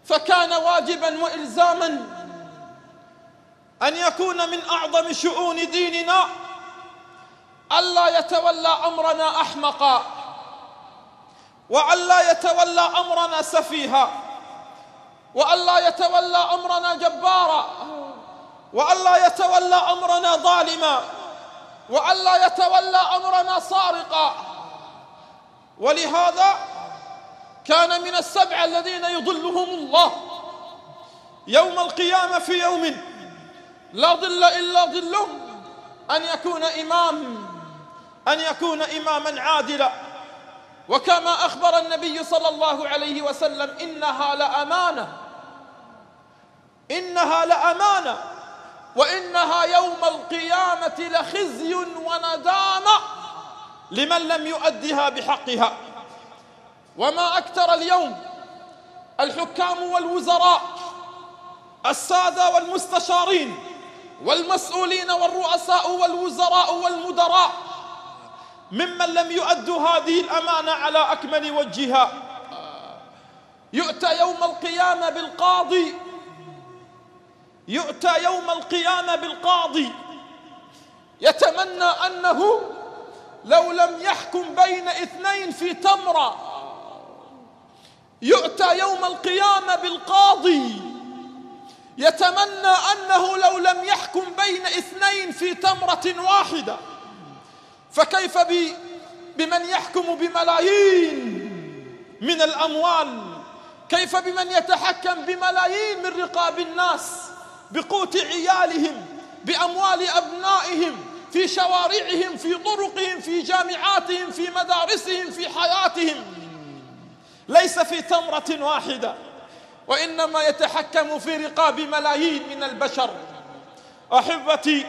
فكان واجبا وإلزاما أن يكون من أعظم شؤون ديننا ألا يتولى أمرنا أحمقا، وألا يتولى أمرنا سفيها، وألا يتولى أمرنا جبارا، وألا يتولى أمرنا ظالما، وألا يتولى أمرنا سارقا. ولهذا كان من السبع الذين يظلهم الله يوم القيامة في يوم لا ظل إلا ظله أن يكون إماما عادلا. وكما أخبر النبي صلى الله عليه وسلم: إنها لأمانة وإنها يوم القيامة لخزي وندامة لمن لم يؤدها بحقها. وما أكثر اليوم الحكام والوزراء، السادة والمستشارين والمسؤولين والرؤساء والوزراء والمدراء ممن لم يؤدوا هذه الأمانة على أكمل وجهها. يؤتى يوم القيامة بالقاضي يتمنى أنه لو لم يحكم بين اثنين في تمرة. يؤتى يوم القيامة بالقاضي يتمنى أنه لو لم يحكم بين اثنين في تمرة واحدة. فكيف بمن يحكم بملايين من الأموال؟ كيف بمن يتحكم بملايين من رقاب الناس، بقوت عيالهم، بأموال أبنائهم، في شوارعهم، في طرقهم، في جامعاتهم، في مدارسهم، في حياتهم، ليس في تمرة واحدة، وإنما يتحكم في رقاب ملايين من البشر. أحبتي،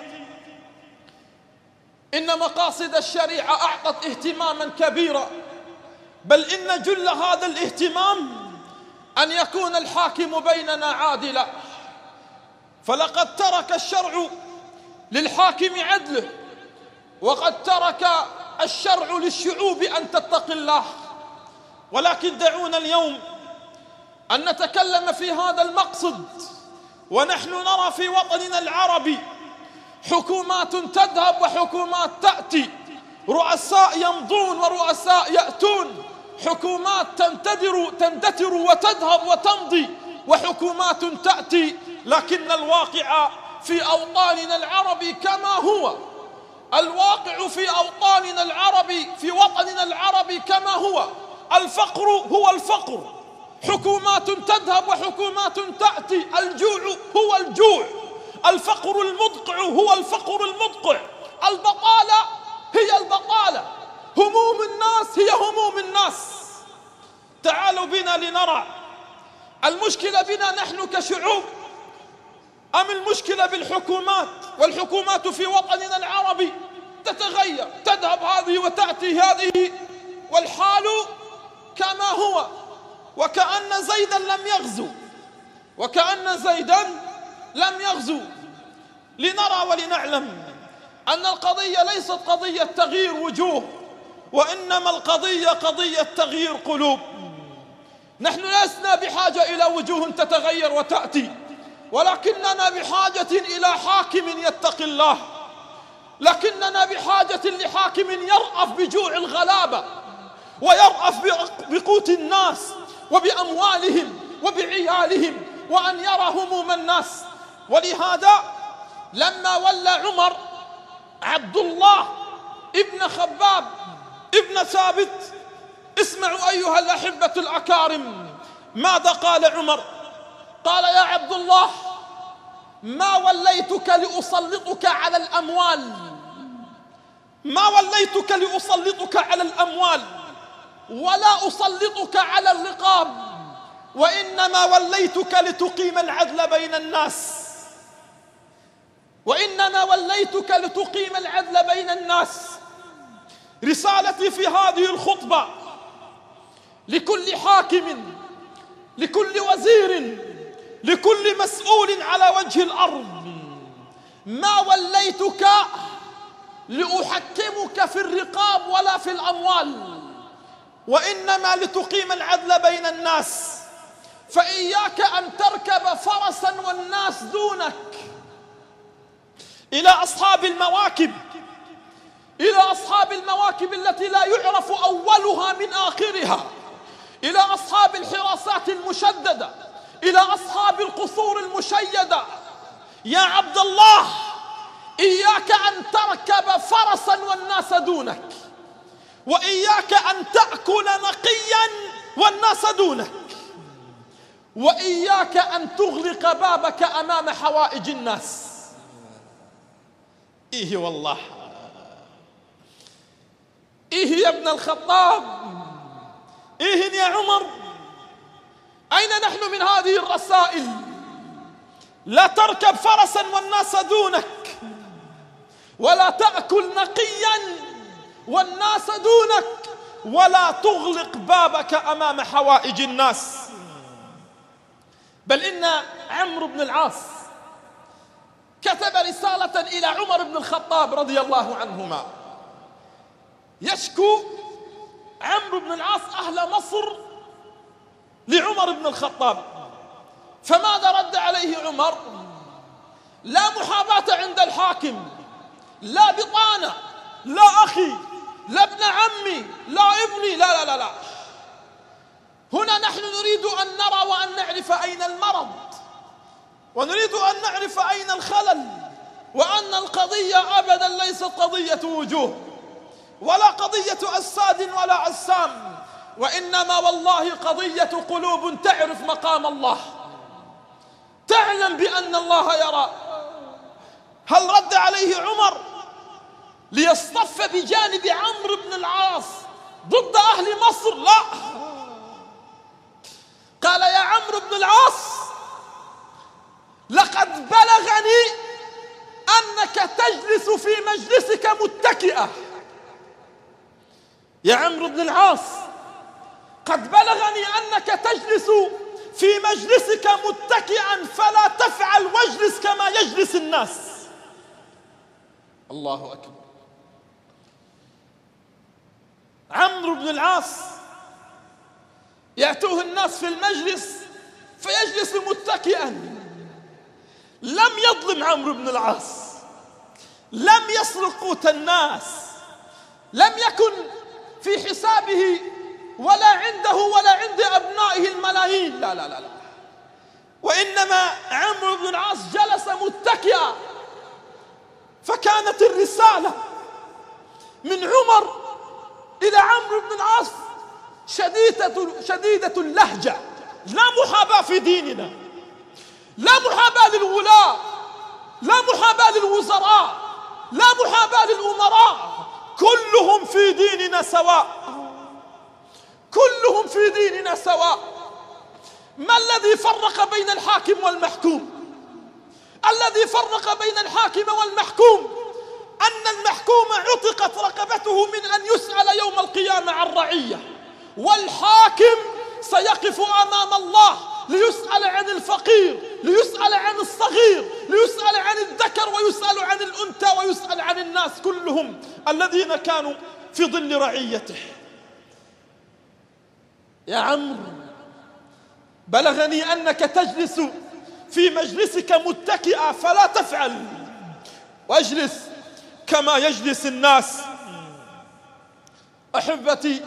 إن مقاصد الشريعة أعطت اهتماما كبيرا، بل إن جل هذا الاهتمام أن يكون الحاكم بيننا عادلا. فلقد ترك الشرع للحاكم عدله، وقد ترك الشرع للشعوب أن تتقي الله. ولكن دعونا اليوم أن نتكلم في هذا المقصد ونحن نرى في وطننا العربي حكومات تذهب وحكومات تأتي، رؤساء يمضون ورؤساء يأتون، حكومات تندثر وتذهب وتمضي، وحكومات تأتي. لكن الواقع في أوطاننا العربي كما هو، الواقع في أوطاننا العربي، في وطننا العربي كما هو. الفقر هو الفقر، حكومات تذهب وحكومات تأتي، الجوع هو الجوع، الفقر المدقع هو الفقر المدقع، البطالة هي البطالة، هموم الناس هي هموم الناس. تعالوا بنا لنرى المشكلة بنا نحن كشعوب أم المشكلة بالحكومات؟ والحكومات في وطننا العربي تتغير، تذهب هذه وتأتي هذه، والحال كما هو، وكأن زيدا لم يغزو. لنرى ولنعلم أن القضية ليست قضية تغيير وجوه، وإنما القضية قضية تغيير قلوب. نحن لسنا بحاجة إلى وجوه تتغير وتأتي، ولكننا بحاجة إلى حاكم يتقي الله، لكننا بحاجة لحاكم يرأف بجوع الغلابة، ويرأف بقوت الناس وبأموالهم وبعيالهم، وأن يرى هموم الناس. ولهذا لما ولى عمر عبد الله ابن خباب ابن ثابت، اسمعوا أيها الأحبة الأكارم ماذا قال عمر. قال: يا عبد الله، ما وليتك لأسلطك على الأموال، ما وليتك لأسلطك على الأموال ولا أسلطك على الرقاب، وإنما وليتك لتقيم العدل بين الناس، وإنما وليتك لتقيم العدل بين الناس. رسالتي في هذه الخطبة لكل حاكم، لكل وزير، لكل مسؤول على وجه الأرض: ما وليتك لأحكمك في الرقاب ولا في الأموال، وإنما لتقيم العدل بين الناس. فإياك أن تركب فرسا والناس دونك. إلى أصحاب المواكب، إلى أصحاب المواكب التي لا يعرف أولها من آخرها، إلى أصحاب الحراسات المشددة، إلى أصحاب القصور المشيدة: يا عبد الله، إياك أن تركب فرسا والناس دونك، وإياك أن تأكل نقيا والناس دونك، وإياك أن تغلق بابك أمام حوائج الناس. إيه والله، إيه يا ابن الخطاب، إيه يا عمر، أين نحن من هذه الرسائل؟ لا تركب فرسا والناس دونك، ولا تأكل نقيا والناس دونك، ولا تغلق بابك أمام حوائج الناس. بل إن عمرو بن العاص كتب رسالة إلى عمر بن الخطاب رضي الله عنهما، يشكو عمرو بن العاص أهل مصر لعمر بن الخطاب. فماذا رد عليه عمر؟ لا محاباة عند الحاكم، لا بطانة، لا أخي، لا ابن عمي، لا ابني، لا لا لا لا. هنا نحن نريد أن نرى وأن نعرف أين المرض، ونريد أن نعرف أين الخلل، وأن القضية أبدا ليست قضية وجوه، ولا قضية أجساد ولا أجسام، وإنما والله قضية قلوب تعرف مقام الله، تعلم بأن الله يرى. هل رد عليه عمر ليصطف بجانب عمرو بن العاص ضد أهل مصر؟ لا، قال: يا عمرو بن العاص، لقد بلغني أنك تجلس في مجلسك متكئا. يا عمرو بن العاص، قد بلغني أنك تجلس في مجلسك متكئا، فلا تفعل واجلس كما يجلس الناس. الله أكبر. عمرو بن العاص يأتوه الناس في المجلس فيجلس متكئا. لم يظلم عمرو بن العاص، لم يسرق قوت الناس، لم يكن في حسابه ولا عنده ولا عند أبنائه الملايين، لا لا لا لا. وإنما عمرو بن العاص جلس متكئا. فكانت الرسالة من عمر إلى عمرو بن العاص شديدة اللهجة. لا محاباة في ديننا، لا محاباة للولاة، لا محاباة للوزراء، لا محاباة للأمراء، كلهم في ديننا سواء، كلهم في ديننا سواء. ما الذي فرق بين الحاكم والمحكوم؟ الذي فرق بين الحاكم والمحكوم أن المحكوم عتقت رقبته من أن يسأل يوم القيامة عن رعية، والحاكم سيقف أمام الله ليسأل عن الفقير، ليسأل عن الصغير، ليسأل عن الذكر، ويسأل عن الأنثى، ويسأل عن الناس كلهم الذين كانوا في ظل رعيته. يا عمرو، بلغني أنك تجلس في مجلسك متكئا، فلا تفعل، واجلس كما يجلس الناس. أحبتي،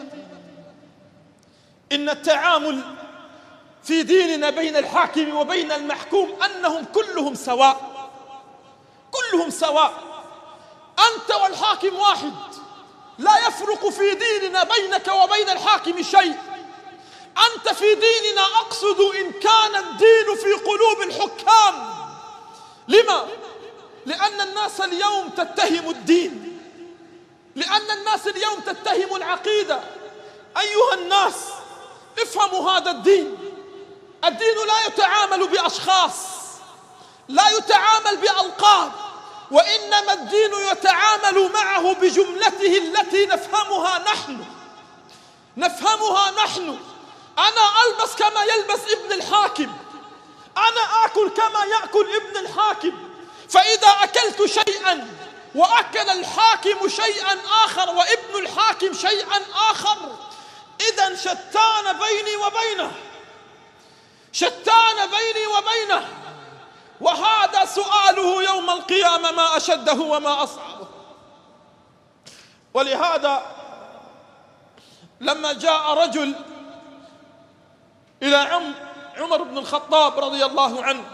إن التعامل في ديننا بين الحاكم وبين المحكوم أنهم كلهم سواء، كلهم سواء. أنت والحاكم واحد، لا يفرق في ديننا بينك وبين الحاكم شيء. أنت في ديننا، أقصد إن كان الدين في قلوب الحكام. لما؟ لأن الناس اليوم تتهم الدين، لأن الناس اليوم تتهم العقيدة. أيها الناس، افهموا هذا الدين. الدين لا يتعامل بأشخاص، لا يتعامل بألقاب، وإنما الدين يتعامل معه بجملته التي نفهمها نحن، نفهمها نحن. أنا ألبس كما يلبس ابن الحاكم، أنا آكل كما يأكل ابن الحاكم. فإذا أكلت شيئا وأكل الحاكم شيئا آخر وابن الحاكم شيئا آخر، إذن شتان بيني وبينه. شتان بيني وبينه، وهذا سؤاله يوم القيامة ما أشده وما أصعبه. ولهذا لما جاء رجل إلى عمر بن الخطاب رضي الله عنه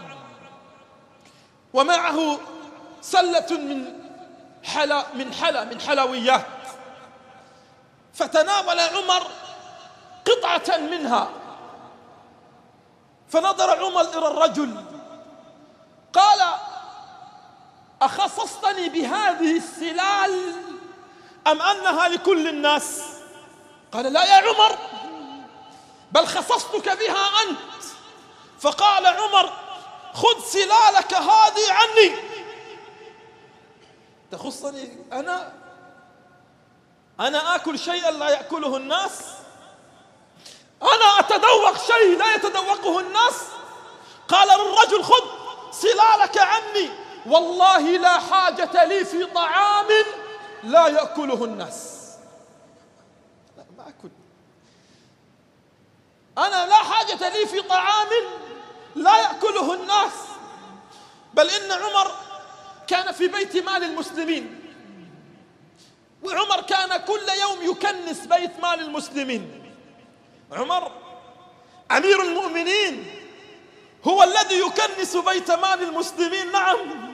ومعه سلة من حلويات، فتناول عمر قطعة منها، فنظر عمر إلى الرجل قال: أخصصتني بهذه السلال أم أنها لكل الناس؟ قال: لا يا عمر، بل خصصتك بها أنت. فقال عمر: خذ سلالك هذه عني. تخصني أنا آكل شيئا لا يأكله الناس؟ أنا أتذوق شيء لا يتذوقه الناس؟ قال للرجل: خذ سلالك عني، والله لا حاجة لي في طعام لا يأكله الناس. ما أكل، أنا لا حاجة لي في طعام لا يأكله الناس. بل إن عمر كان في بيت مال المسلمين، وعمر كان كل يوم يكنس بيت مال المسلمين. عمر أمير المؤمنين هو الذي يكنس بيت مال المسلمين. نعم،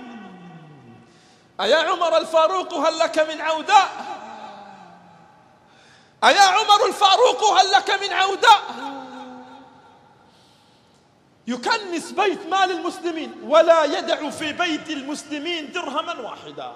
أيا عمر الفاروق هل لك من عوداء؟ أيا عمر الفاروق هل لك من عوداء؟ يكنس بيت مال المسلمين ولا يدع في بيت المسلمين درهما واحدا.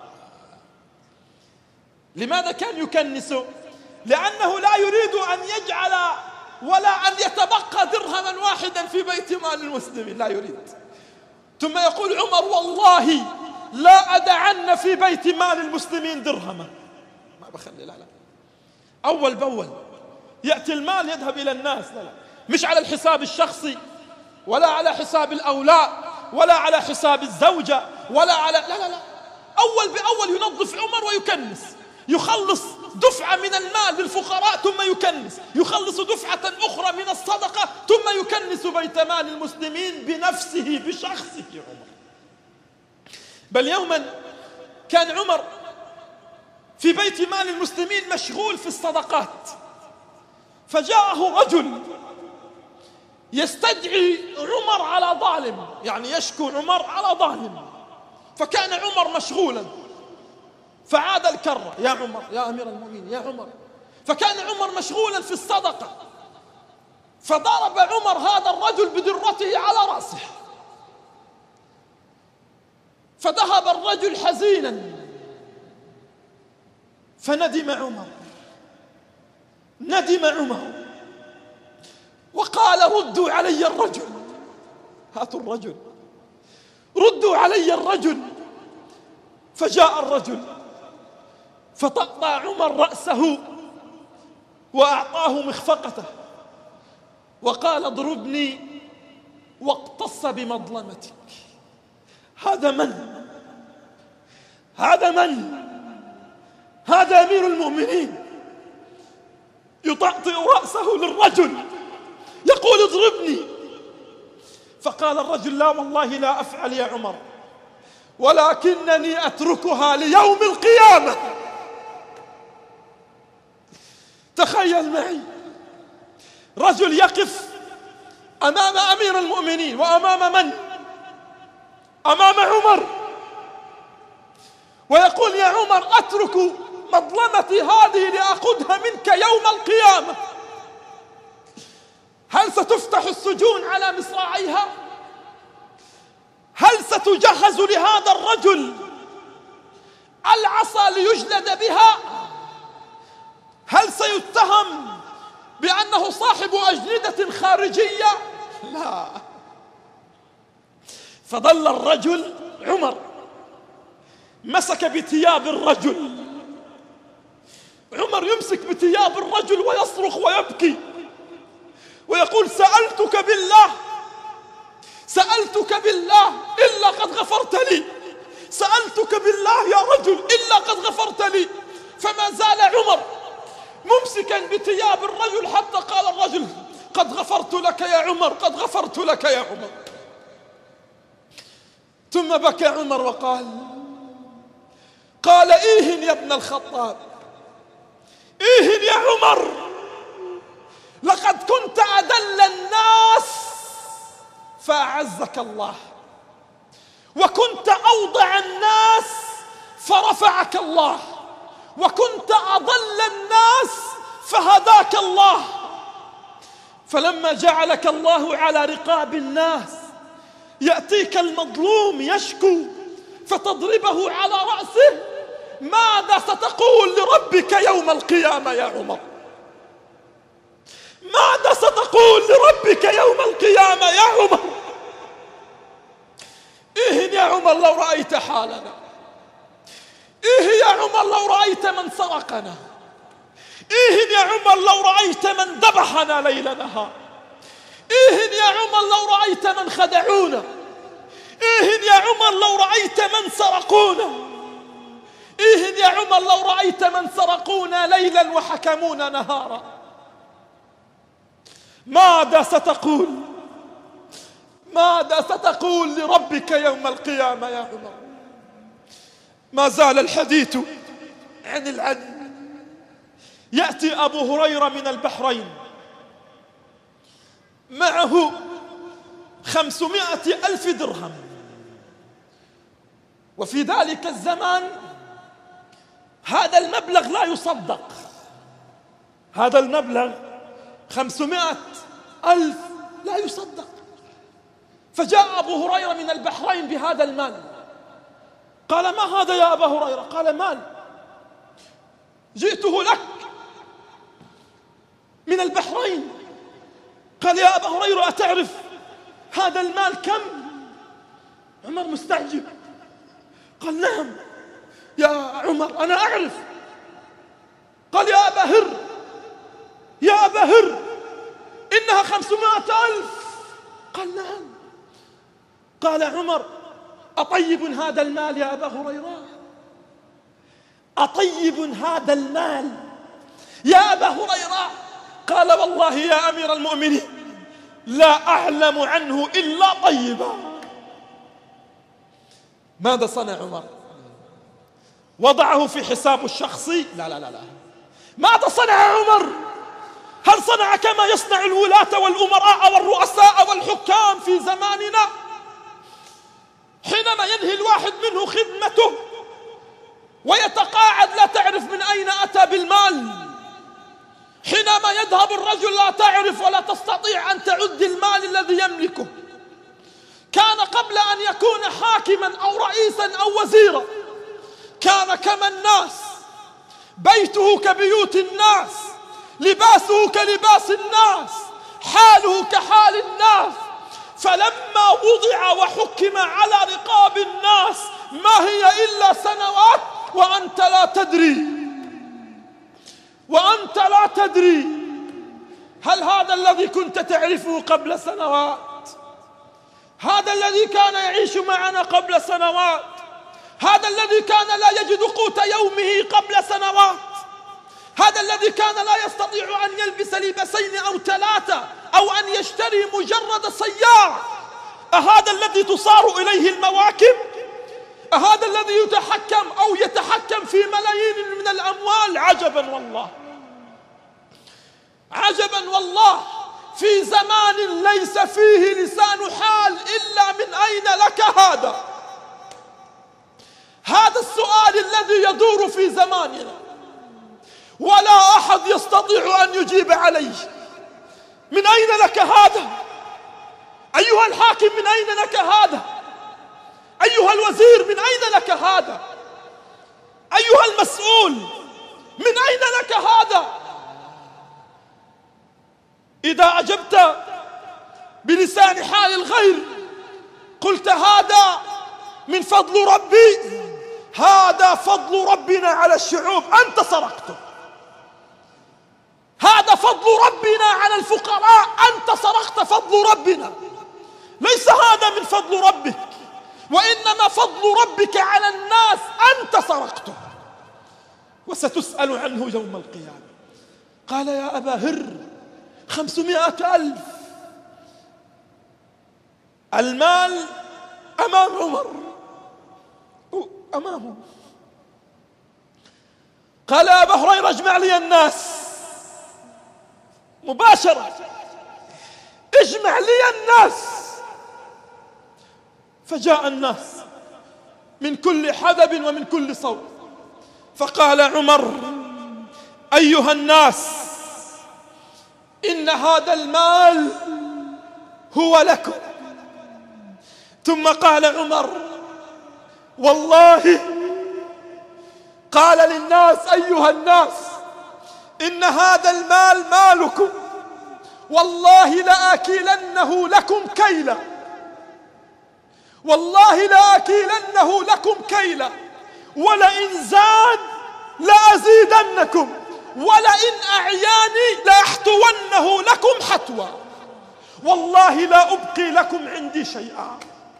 لماذا كان يكنسه؟ لأنه لا يريد أن يجعل ولا أن يتبقى درهما واحدا في بيت مال المسلمين، لا يريد. ثم يقول عمر: والله لا أدعن في بيت مال المسلمين درهما، ما بخلي، لا أول بأول يأتي المال يذهب إلى الناس، لا مش على الحساب الشخصي، ولا على حساب الأولاد، ولا على حساب الزوجة، ولا على لا أول بأول ينظف عمر ويكنس، يخلص دفعة من المال للفقراء ثم يكنس، يخلص دفعة أخرى من الصدقة ثم يكنس بيت مال المسلمين بنفسه بشخصه عمر. بل يوما كان عمر في بيت مال المسلمين مشغول في الصدقات، فجاءه رجل يستدعي عمر على ظالم، يعني يشكو عمر على ظالم، فكان عمر مشغولا، فعاد الكرة: يا عمر، يا أمير المؤمنين، يا عمر. فكان عمر مشغولا في الصدقة، فضرب عمر هذا الرجل بدرته على رأسه، فذهب الرجل حزينا، فندم عمر وقال: ردوا علي الرجل، هاتوا الرجل، ردوا علي الرجل. فجاء الرجل فطأطأ عمر رأسه وأعطاه مخفقته وقال: اضربني واقتص بمظلمتك. هذا من؟ هذا أمير المؤمنين يطأطئ رأسه للرجل يقول: اضربني. فقال الرجل: لا والله لا أفعل يا عمر، ولكنني أتركها ليوم القيامة. تخيل معي رجل يقف أمام أمير المؤمنين، وأمام من؟ أمام عمر، ويقول: يا عمر، أترك مظلمتي هذه لأخذها منك يوم القيامة. هل ستفتح السجون على مصراعيها؟ هل ستجهز لهذا الرجل العصا ليجلد بها؟ هل سيتهم بأنه صاحب أجندة خارجية؟ لا. فظل الرجل عمر مسك بثياب الرجل، عمر يمسك بثياب الرجل ويصرخ ويبكي ويقول: سألتك بالله إلا قد غفرت لي، سألتك بالله يا رجل إلا قد غفرت لي. فما زال عمر ممسكا بثياب الرجل حتى قال الرجل: قد غفرت لك يا عمر، قد غفرت لك يا عمر. ثم بكى عمر قال إيه يا ابن الخطاب، إيه يا عمر، لقد كنت أدل الناس فأعزك الله، وكنت أوضع الناس فرفعك الله، وكنت أضل الناس فهداك الله. فلما جعلك الله على رقاب الناس يأتيك المظلوم يشكو فتضربه على رأسه، ماذا ستقول لربك يوم القيامة يا عمر؟ ماذا ستقول لربك يوم القيامة يا عمر؟ إيه يا عمر لو رأيت حالنا، إيه يا عمر لو رأيت من سرقنا، إيه يا عمر لو رأيت من ذبحنا ليل نهار، إيه يا عمر لو رأيت من خدعونا، إيه يا عمر لو رأيت من سرقونا، إيه يا عمر لو رأيت من سرقونا ليلا وحكمونا نهارا. ماذا ستقول؟ ماذا ستقول لربك يوم القيامة يا عمر؟ ما زال الحديث عن العدل. يأتي أبو هريرة من البحرين معه 500,000 درهم، وفي ذلك الزمان هذا المبلغ لا يصدق، هذا المبلغ 500,000 لا يصدق. فجاء أبو هريرة من البحرين بهذا المال، قال ما هذا يا أبا هريرة؟ قال مال جئته لك من البحرين. قال يا أبا هريرة أتعرف هذا المال كم؟ عمر مستعجب، قال نعم يا عمر أنا أعرف. قال يا أبا هر، يا أبا هر إنها 500,000. قال نعم. قال عمر أطيب هذا المال يا أبا هريرة؟ أطيب هذا المال يا أبا هريرة؟ قال والله يا أمير المؤمنين لا أعلم عنه إلا طيبا. ماذا صنع عمر؟ وضعه في حسابه الشخصي؟ لا لا لا لا. ماذا صنع عمر؟ هل صنع كما يصنع الولاة والأمراء والرؤساء والحكام في زماننا؟ حينما ينهي الواحد منه خدمته ويتقاعد لا تعرف من أين أتى بالمال، حينما يذهب الرجل لا تعرف ولا تستطيع أن تعد المال الذي يملكه. كان قبل أن يكون حاكما أو رئيسا أو وزيرا كان كما الناس، بيته كبيوت الناس، لباسه كلباس الناس، حاله كحال الناس. فلما وضع وحكم على رقاب الناس ما هي إلا سنوات وأنت لا تدري، وأنت لا تدري هل هذا الذي كنت تعرفه قبل سنوات، هذا الذي كان يعيش معنا قبل سنوات، هذا الذي كان لا يجد قوت يومه قبل سنوات، هذا الذي كان لا يستطيع أن يلبس لبسين أو 3 أو أن يشتري مجرد سيارة، أهذا الذي تصار إليه المواكب؟ أهذا الذي يتحكم أو يتحكم في ملايين من الأموال؟ عجبا والله، عجبا والله، في زمان ليس فيه لسان حال إلا من أين لك هذا؟ هذا السؤال الذي يدور في زماننا ولا أحد يستطيع أن يجيب عليه. من أين لك هذا؟ أيها الحاكم من أين لك هذا؟ أيها الوزير من أين لك هذا؟ أيها المسؤول من أين لك هذا؟ إذا أجبت بلسان حال الغير قلت هذا من فضل ربي، هذا فضل ربنا على الشعوب، أنت سرقته. هذا فضل ربنا على الفقراء، أنت سرقت فضل ربنا. ليس هذا من فضل ربك، وإنما فضل ربك على الناس، أنت سرقته وستسأل عنه يوم القيامة. قال يا أبا هر 500,000. المال أمام عمر، أمامه. قال يا أبا هريرة اجمع لي الناس مباشرة، اجمع لي الناس. فجاء الناس من كل حدب ومن كل صوب. فقال عمر أيها الناس إن هذا المال هو لكم. ثم قال عمر والله، قال للناس أيها الناس إن هذا المال مالكم، والله لآكلنه لكم كيلا، والله لآكلنه لكم كيلا، ولئن زاد لأزيدنكم، ولئن أعياني لأحتونه لكم حتوى، والله لا أبقي لكم عندي شيئا.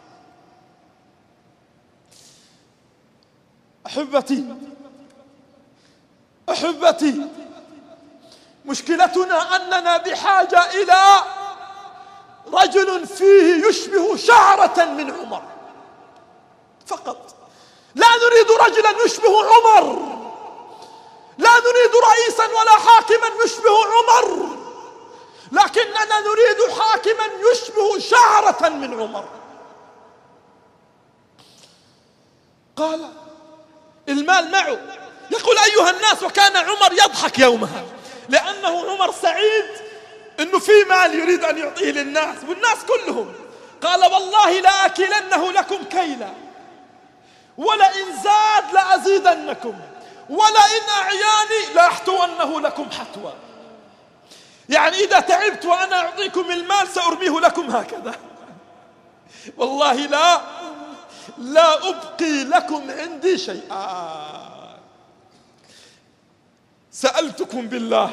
أحبتي، مشكلتنا أننا بحاجة إلى رجل فيه يشبه شعرة من عمر فقط. لا نريد رجلا يشبه عمر، لا نريد رئيسا ولا حاكما يشبه عمر، لكننا نريد حاكما يشبه شعرة من عمر. قال المال معه، يقول أيها الناس، وكان عمر يضحك يومها لأنه عمر سعيد أنه في مال يريد أن يعطيه للناس، والناس كلهم. قال والله لآكلنه لكم كيلا، ولئن زاد لأزيدنكم، ولئن أعياني لأحتونه لكم حتوى. يعني إذا تعبت وأنا أعطيكم المال سأرميه لكم هكذا، والله لا أبقي لكم عندي شيئا. سألتكم بالله،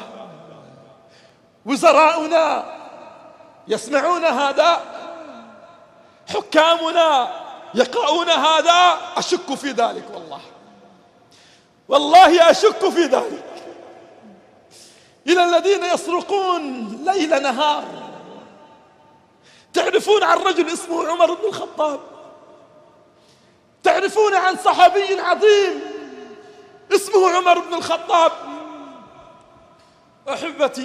وزراؤنا يسمعون هذا؟ حكامنا يقرؤون هذا؟ أشك في ذلك، والله أشك في ذلك. إلى الذين يسرقون ليل نهار. تعرفون عن رجل اسمه عمر بن الخطاب، تعرفون عن صحابي عظيم اسمه عمر بن الخطاب. أحبتي،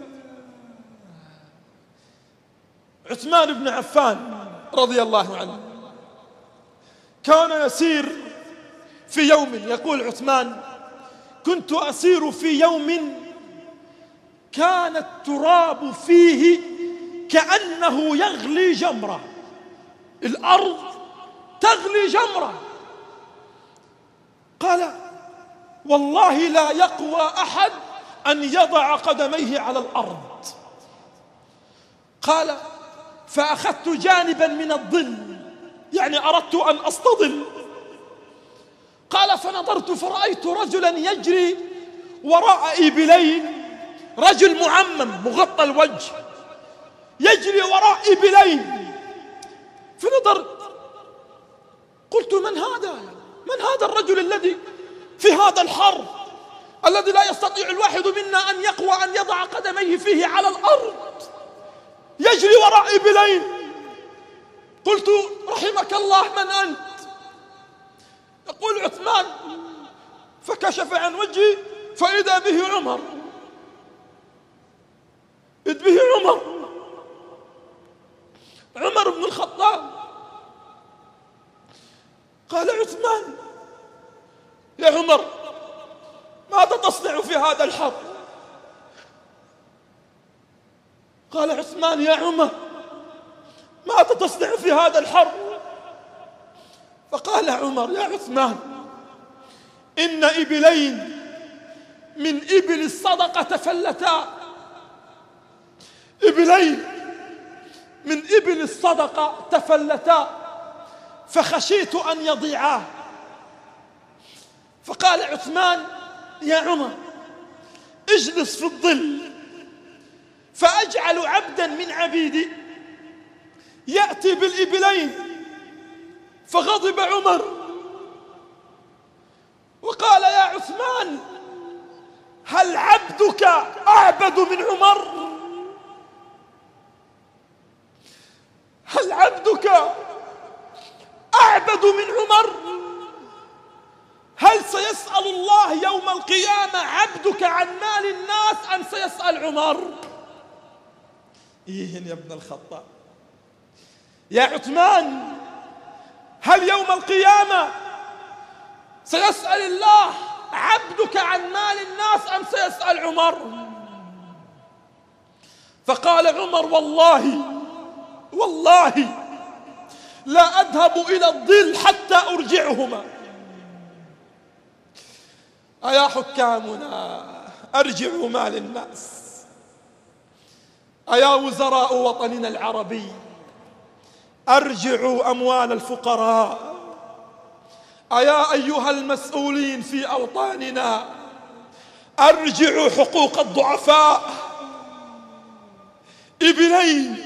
عثمان بن عفان رضي الله عنه كان يسير في يوم، يقول عثمان كنت أسير في يوم كان التراب فيه كأنه يغلي جمرة، الأرض تغلي جمرة. قال والله لا يقوى أحد أن يضع قدميه على الأرض. قال فأخذت جانبا من الظل، يعني أردت أن أستظل. قال فنظرت فرأيت رجلا يجري وراء إبلين، رجل معمم مغطى الوجه يجري وراء إبلين. فنظرت قلت من هذا الرجل الذي في هذا الحر، الذي لا يستطيع الواحد منا أن يقوى أن يضع قدميه فيه على الأرض، يجري وراء إبلين. قلت رحمك الله من أنت؟ يقول عثمان فكشف عن وجهي فإذا به عمر، إذ به عمر بن الخطاب. قال عثمان يا عمر ماذا تصنع في هذا الحر؟ قال عثمان يا عمر ماذا تصنع في هذا الحر؟ فقال عمر يا عثمان إن إبلين من إبل الصدقة تفلتا، إبلين من إبل الصدقة تفلتا فخشيت أن يضيعا. فقال عثمان يا عمر اجلس في الظل فأجعل عبدا من عبيدي يأتي بالإبلين. فغضب عمر وقال يا عثمان هل عبدك أعبد من عمر؟ هل عبدك أعبد من عمر؟ هل سيسأل الله يوم القيامة عبدك عن مال الناس أم سيسأل عمر؟ إيه يا ابن الخطاب يا عثمان، هل يوم القيامة سيسأل الله عبدك عن مال الناس أم سيسأل عمر؟ فقال عمر: والله لا أذهب إلى الظل حتى أرجعهما. أيا حكامنا أرجعوا مال الناس، أيا وزراء وطننا العربي أرجعوا أموال الفقراء، أيا أيها المسؤولين في أوطاننا أرجعوا حقوق الضعفاء. إبلين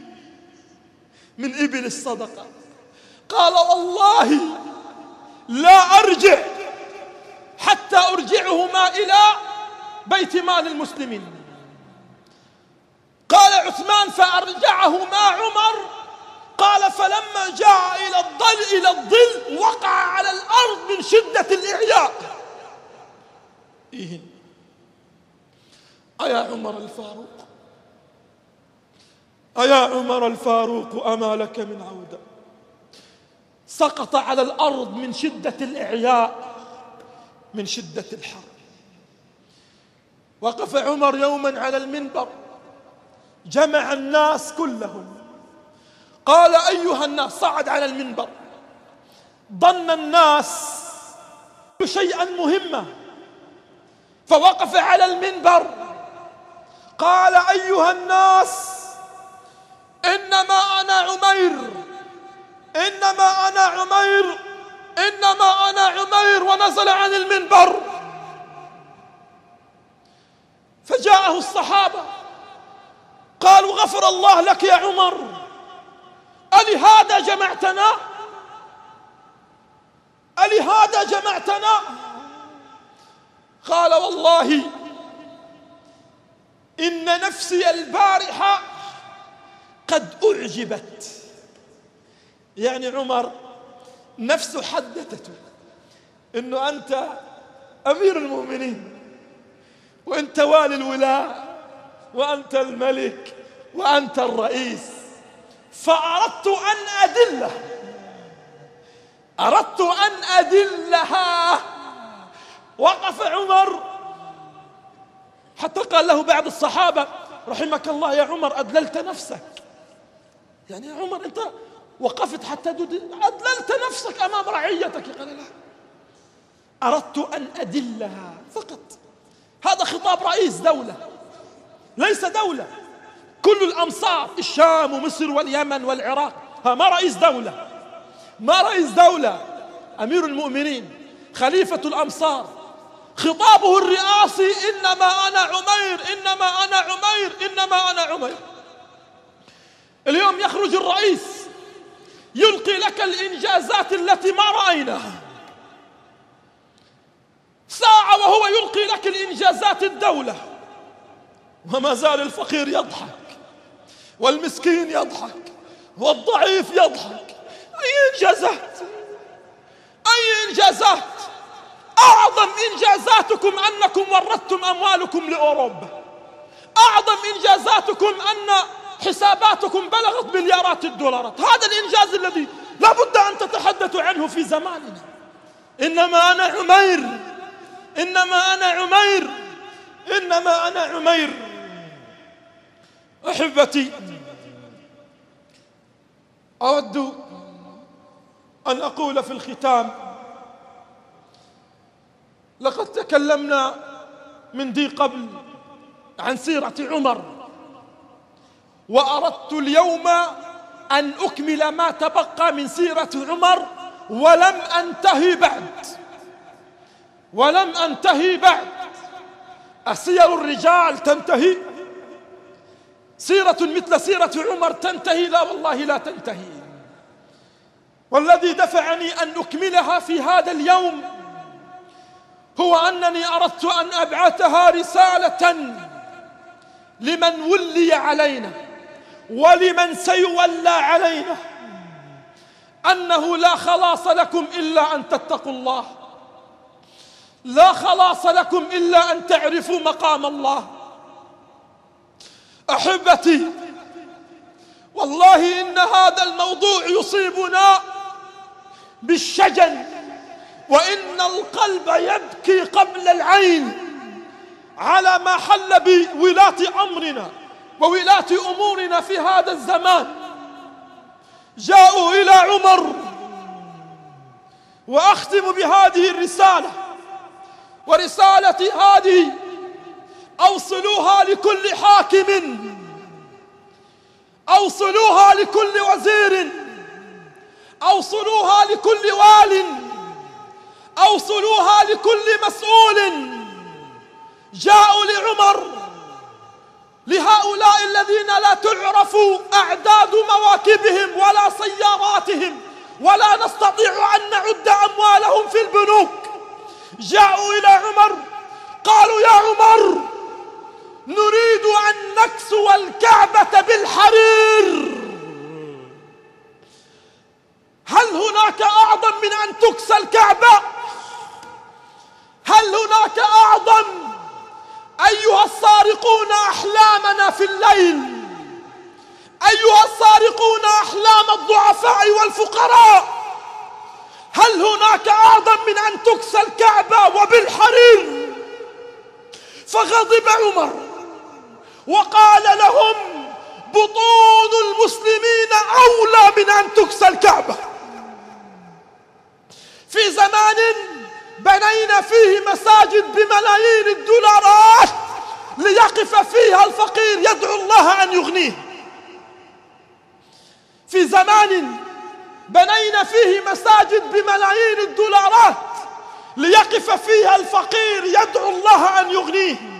من إبل الصدقة قال: والله لا أرجع حتى أرجعهما إلى بيت مال المسلمين. قال عثمان: فأرجعهما عمر. قال: فلما جاء إلى الظل وقع على الأرض من شدة الإعياء. أيا عمر الفاروق، أيا عمر الفاروق، أما لك من عودة؟ سقط على الأرض من شدة الإعياء، من شدة الحر. وقف عمر يوما على المنبر، جمع الناس كلهم، قال: أيها الناس، صعد على المنبر، ظن الناس شيئا مهما، فوقف على المنبر قال: أيها الناس، إنما أنا عمير، إنما أنا عمير، إنما أنا عمير. ونزل عن المنبر. فجاءه الصحابة قالوا: غفر الله لك يا عمر، ألهذا جمعتنا؟ ألهذا جمعتنا؟ قال: والله إن نفسي البارحة قد أعجبت. يعني عمر نفسه حدثته إنه أنت أمير المؤمنين، وأنت والي الولاء، وأنت الملك، وأنت الرئيس، فأردت أن أدله، أردت أن أدلها. وقف عمر حتى قال له بعض الصحابة: رحمك الله يا عمر، أدللت نفسك. يعني يا عمر أنت وقفت حتى أدللت نفسك أمام رعيتك. قال: لا، أردت أن أدلها فقط. هذا خطاب رئيس دولة، ليس دولة. كل الأمصار، الشام ومصر واليمن والعراق، ما رئيس دولة، ما رئيس دولة، أمير المؤمنين، خليفة الأمصار، خطابه الرئاسي: إنما أنا عمير، إنما أنا عمير، إنما أنا عمير. اليوم يخرج الرئيس يلقي لك الإنجازات التي ما رأيناها، ساعة وهو يلقي لك الإنجازات الدولة، وما زال الفقير يضحك، والمسكين يضحك، والضعيف يضحك. أي إنجازات؟ أي إنجازات؟ أعظم إنجازاتكم أنكم وردتم أموالكم لأوروبا، أعظم إنجازاتكم أن حساباتكم بلغت مليارات الدولارات. هذا الإنجاز الذي لا بد أن تتحدثوا عنه في زماننا. إنما أنا عمير، إنما أنا عمير، إنما أنا عمير. أحبتي، أود أن أقول في الختام: لقد تكلمنا من ذي قبل عن سيرة عمر، وأردت اليوم أن أكمل ما تبقى من سيرة عمر، ولم أنتهي بعد، ولم أنتهي بعد. أسير الرجال تنتهي، سيرة مثل سيرة عمر تنتهي؟ لا والله لا تنتهي. والذي دفعني أن أكملها في هذا اليوم هو أنني أردت أن أبعثها رسالة لمن ولي علينا ولمن سيولى علينا أنه لا خلاص لكم إلا أن تتقوا الله، لا خلاص لكم إلا أن تعرفوا مقام الله. أحبتي، والله إن هذا الموضوع يصيبنا بالشجن، وإن القلب يبكي قبل العين على ما حل بولاة أمرنا وولاة أمورنا في هذا الزمان. جاءوا إلى عمر، وأختم بهذه الرسالة، ورسالتي هذه أوصلوها لكل حاكم، أوصلوها لكل وزير، أوصلوها لكل وال، أوصلوها لكل مسؤول. جاءوا لعمر، لهؤلاء الذين لا تعرف أعداد مواكبهم ولا سياراتهم ولا نستطيع أن نعد أموالهم في البنوك. جاءوا إلى عمر قالوا: يا عمر، نريد أن نكسو الكعبة بالحرير، هل هناك أعظم من أن تكسى الكعبة؟ هل هناك أعظم أيها السارقون أحلامنا في الليل، أيها السارقون أحلام الضعفاء والفقراء، هل هناك أعظم من أن تكسى الكعبة وبالحرير؟ فغضب عمر وقال لهم: بطون المسلمين أولى من أن تكسى الكعبة. في زمان بنينا فيه مساجد بملايين الدولارات ليقف فيها الفقير يدعو الله أن يغنيه. في زمان بنينا فيه مساجد بملايين الدولارات ليقف فيها الفقير يدعو الله أن يغنيه.